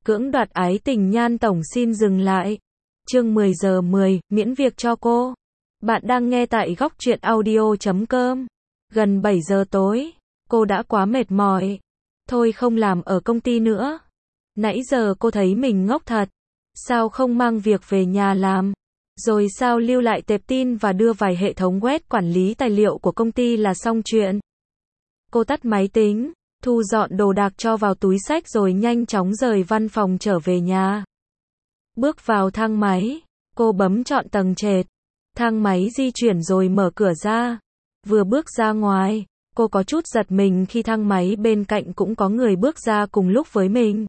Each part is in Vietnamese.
Cưỡng đoạt ái tình Nhan Tổng xin dừng lại. Chương 10 giờ 10, miễn việc cho cô. Bạn đang nghe tại góc truyện audio.com. Gần 7 giờ tối, cô đã quá mệt mỏi. Thôi không làm ở công ty nữa. Nãy giờ cô thấy mình ngốc thật. Sao không mang việc về nhà làm? Rồi sao lưu lại tệp tin và đưa vài hệ thống web quản lý tài liệu của công ty là xong chuyện? Cô tắt máy tính, thu dọn đồ đạc cho vào túi xách rồi nhanh chóng rời văn phòng trở về nhà. Bước vào thang máy, cô bấm chọn tầng trệt. Thang máy di chuyển rồi mở cửa ra. Vừa bước ra ngoài, cô có chút giật mình khi thang máy bên cạnh cũng có người bước ra cùng lúc với mình.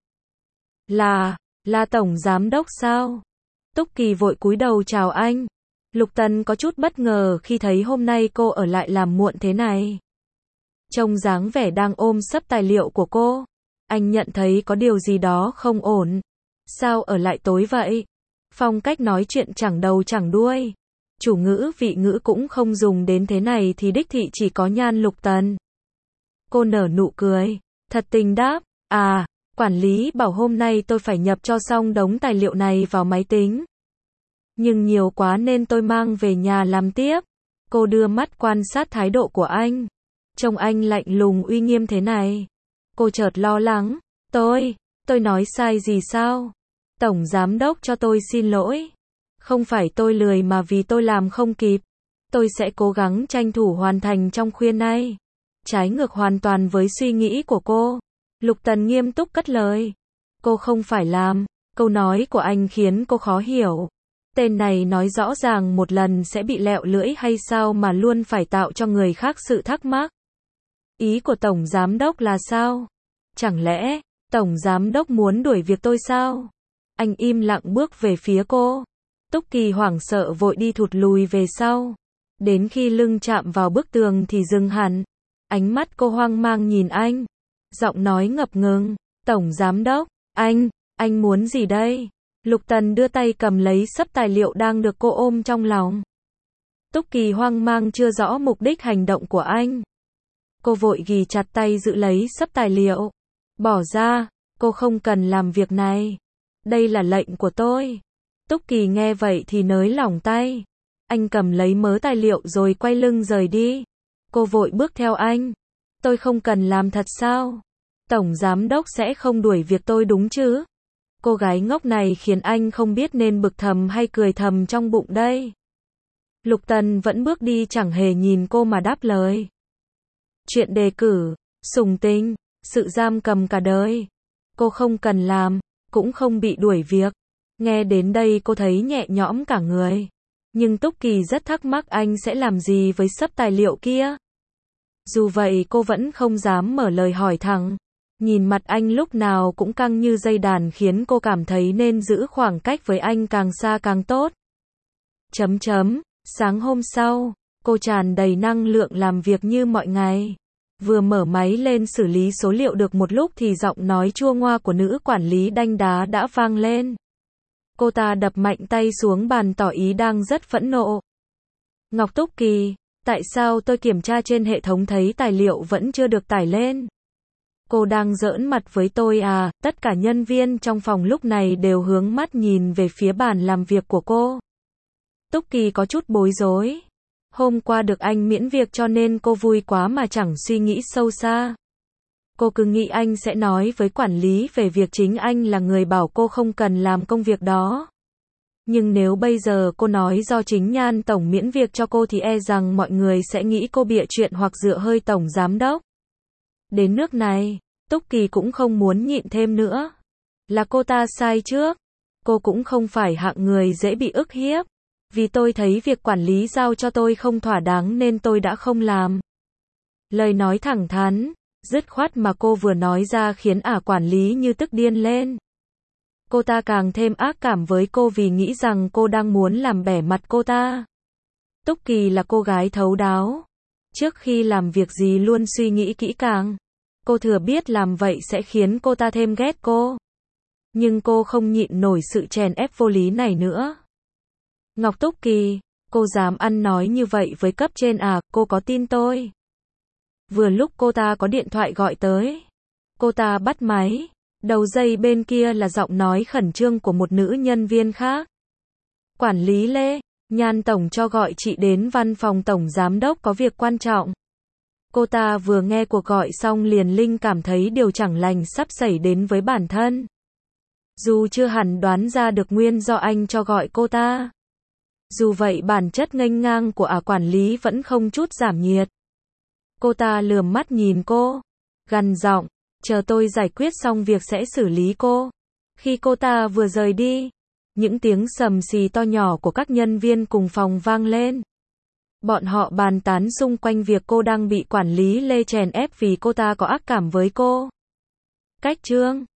Là Tổng Giám Đốc sao? Túc Kỳ vội cúi đầu chào anh. Lục Tần có chút bất ngờ khi thấy hôm nay cô ở lại làm muộn thế này. Trông dáng vẻ đang ôm sấp tài liệu của cô. Anh nhận thấy có điều gì đó không ổn. Sao ở lại tối vậy? Phong cách nói chuyện chẳng đầu chẳng đuôi. Chủ ngữ vị ngữ cũng không dùng đến thế này thì đích thị chỉ có Nhan Lục Tần. Cô nở nụ cười, thật tình đáp, quản lý bảo hôm nay tôi phải nhập cho xong đống tài liệu này vào máy tính. Nhưng nhiều quá nên tôi mang về nhà làm tiếp. Cô đưa mắt quan sát thái độ của anh. Trông anh lạnh lùng uy nghiêm thế này. Cô chợt lo lắng. Tôi nói sai gì sao? Tổng Giám Đốc cho tôi xin lỗi. Không phải tôi lười mà vì tôi làm không kịp. Tôi sẽ cố gắng tranh thủ hoàn thành trong khuya nay. Trái ngược hoàn toàn với suy nghĩ của cô. Lục Tần nghiêm túc cất lời. Cô không phải làm. Câu nói của anh khiến cô khó hiểu. Tên này nói rõ ràng một lần sẽ bị lẹo lưỡi hay sao mà luôn phải tạo cho người khác sự thắc mắc. Ý của Tổng Giám Đốc là sao? Chẳng lẽ, Tổng Giám Đốc muốn đuổi việc tôi sao? Anh im lặng bước về phía cô. Túc Kỳ hoảng sợ vội đi thụt lùi về sau. Đến khi lưng chạm vào bức tường thì dừng hẳn. Ánh mắt cô hoang mang nhìn anh. Giọng nói ngập ngừng. Tổng Giám Đốc, anh muốn gì đây? Lục Tần đưa tay cầm lấy xấp tài liệu đang được cô ôm trong lòng. Túc Kỳ hoang mang chưa rõ mục đích hành động của anh. Cô vội ghì chặt tay giữ lấy xấp tài liệu. Bỏ ra, cô không cần làm việc này. Đây là lệnh của tôi. Túc Kỳ nghe vậy thì nới lỏng tay. Anh cầm lấy mớ tài liệu rồi quay lưng rời đi. Cô vội bước theo anh. Tôi không cần làm thật sao? Tổng Giám Đốc sẽ không đuổi việc tôi đúng chứ? Cô gái ngốc này khiến anh không biết nên bực thầm hay cười thầm trong bụng đây. Lục Tần vẫn bước đi chẳng hề nhìn cô mà đáp lời. Chuyện đề cử, sủng tình, sự giam cầm cả đời. Cô không cần làm, cũng không bị đuổi việc. Nghe đến đây cô thấy nhẹ nhõm cả người. Nhưng Túc Kỳ rất thắc mắc anh sẽ làm gì với xấp tài liệu kia. Dù vậy cô vẫn không dám mở lời hỏi thẳng. Nhìn mặt anh lúc nào cũng căng như dây đàn khiến cô cảm thấy nên giữ khoảng cách với anh càng xa càng tốt. Sáng hôm sau, cô tràn đầy năng lượng làm việc như mọi ngày. Vừa mở máy lên xử lý số liệu được một lúc thì giọng nói chua ngoa của nữ quản lý đanh đá đã vang lên. Cô ta đập mạnh tay xuống bàn tỏ ý đang rất phẫn nộ. Ngọc Túc Kỳ, tại sao tôi kiểm tra trên hệ thống thấy tài liệu vẫn chưa được tải lên? Cô đang giỡn mặt với tôi à? Tất cả nhân viên trong phòng lúc này đều hướng mắt nhìn về phía bàn làm việc của cô. Túc Kỳ có chút bối rối. Hôm qua được anh miễn việc cho nên cô vui quá mà chẳng suy nghĩ sâu xa. Cô cứ nghĩ anh sẽ nói với quản lý về việc chính anh là người bảo cô không cần làm công việc đó. Nhưng nếu bây giờ cô nói do chính Nhan Tổng miễn việc cho cô thì e rằng mọi người sẽ nghĩ cô bịa chuyện hoặc dựa hơi Tổng Giám Đốc. Đến nước này, Túc Kỳ cũng không muốn nhịn thêm nữa. Là cô ta sai trước. Cô cũng không phải hạng người dễ bị ức hiếp. Vì tôi thấy việc quản lý giao cho tôi không thỏa đáng nên tôi đã không làm. Lời nói thẳng thắn, dứt khoát mà cô vừa nói ra khiến quản lý như tức điên lên. Cô ta càng thêm ác cảm với cô vì nghĩ rằng cô đang muốn làm bẻ mặt cô ta. Túc Kỳ là cô gái thấu đáo. Trước khi làm việc gì luôn suy nghĩ kỹ càng. Cô thừa biết làm vậy sẽ khiến cô ta thêm ghét cô. Nhưng cô không nhịn nổi sự chèn ép vô lý này nữa. Ngọc Túc Kỳ, cô dám ăn nói như vậy với cấp trên à? Cô có tin tôi? Vừa lúc cô ta có điện thoại gọi tới. Cô ta bắt máy. Đầu dây bên kia là giọng nói khẩn trương của một nữ nhân viên khác. Quản lý Lê, Nhan tổng cho gọi chị đến văn phòng tổng giám đốc có việc quan trọng. Cô ta vừa nghe cuộc gọi xong liền linh cảm thấy điều chẳng lành sắp xảy đến với bản thân. Dù chưa hẳn đoán ra được nguyên do anh cho gọi cô ta. Dù vậy bản chất nghênh ngang của quản lý vẫn không chút giảm nhiệt. Cô ta lườm mắt nhìn cô, gằn giọng, chờ tôi giải quyết xong việc sẽ xử lý cô. Khi cô ta vừa rời đi, những tiếng sầm xì to nhỏ của các nhân viên cùng phòng vang lên. Bọn họ bàn tán xung quanh việc cô đang bị quản lý Lê chèn ép vì cô ta có ác cảm với cô. Cách chương